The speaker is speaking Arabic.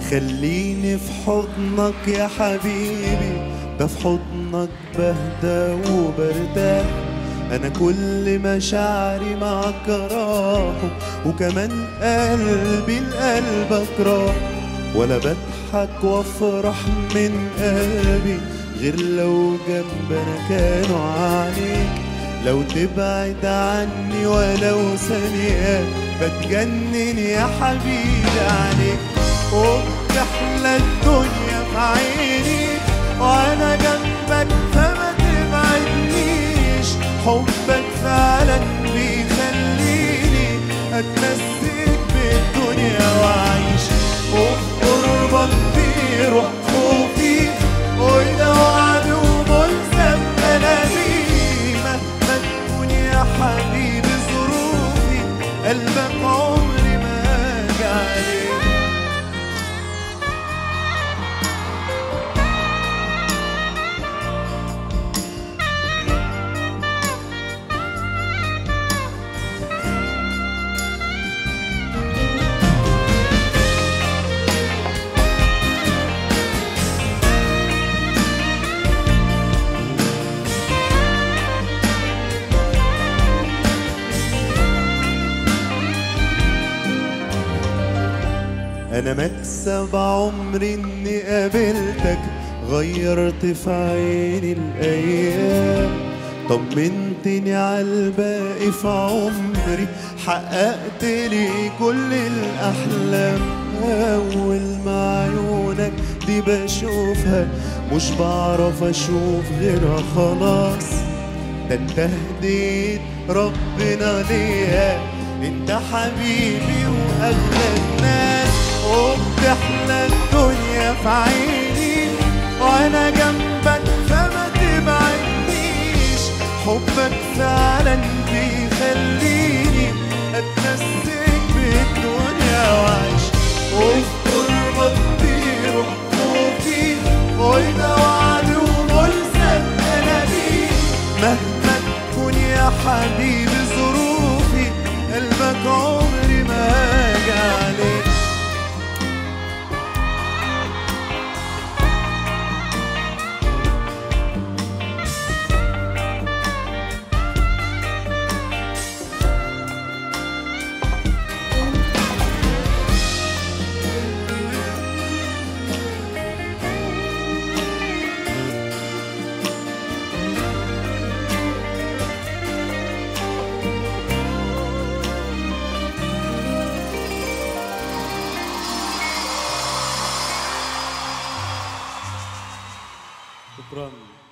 خليني في حضنك يا حبيبي، ده في حضنك بهدى وبرتاح. أنا كل مشاعري معك راح، وكمان قلبي لقلبك راح. ولا بضحك وافرح من قلبي غير لو جنبنا كانوا عليك. لو تبعد عني ولو ثانية بتجنن يا حبيبي عليك. وبتحلى الدنيا في عيني وانا جنبك، فما تبعدنيش. حبك فعلا بيخليني اتمسك بالدنيا واعيش. وبقربك بيروح خوفي، وده وعد وملزم انا بيه. مهما تكون يا حبيبي ظروفي، قلبك عمري ما اجي عليه. أنا مكسب عمري إني قابلتك، غيرت في عيني الأيام. طمنتني عالباقي في عمري، حققت لي كل الأحلام. أول ما عيونك دي بشوفها مش بعرف أشوف غيرها خلاص. ده انت هديت ربنا ليها، انت حبيبي وأغلى الناس. وبتحلى الدنيا في عيني وانا جنبك، فما تبعدنيش. حبك فعلا بيخليني اتمسك بالدنيا واعيش. وفي قربك بيروح خوفي، وده وعد وملزم انا بيه. مهما تكون يا حبيبي ظروفي، قلبك عمري ما اجي عليك. شكرا.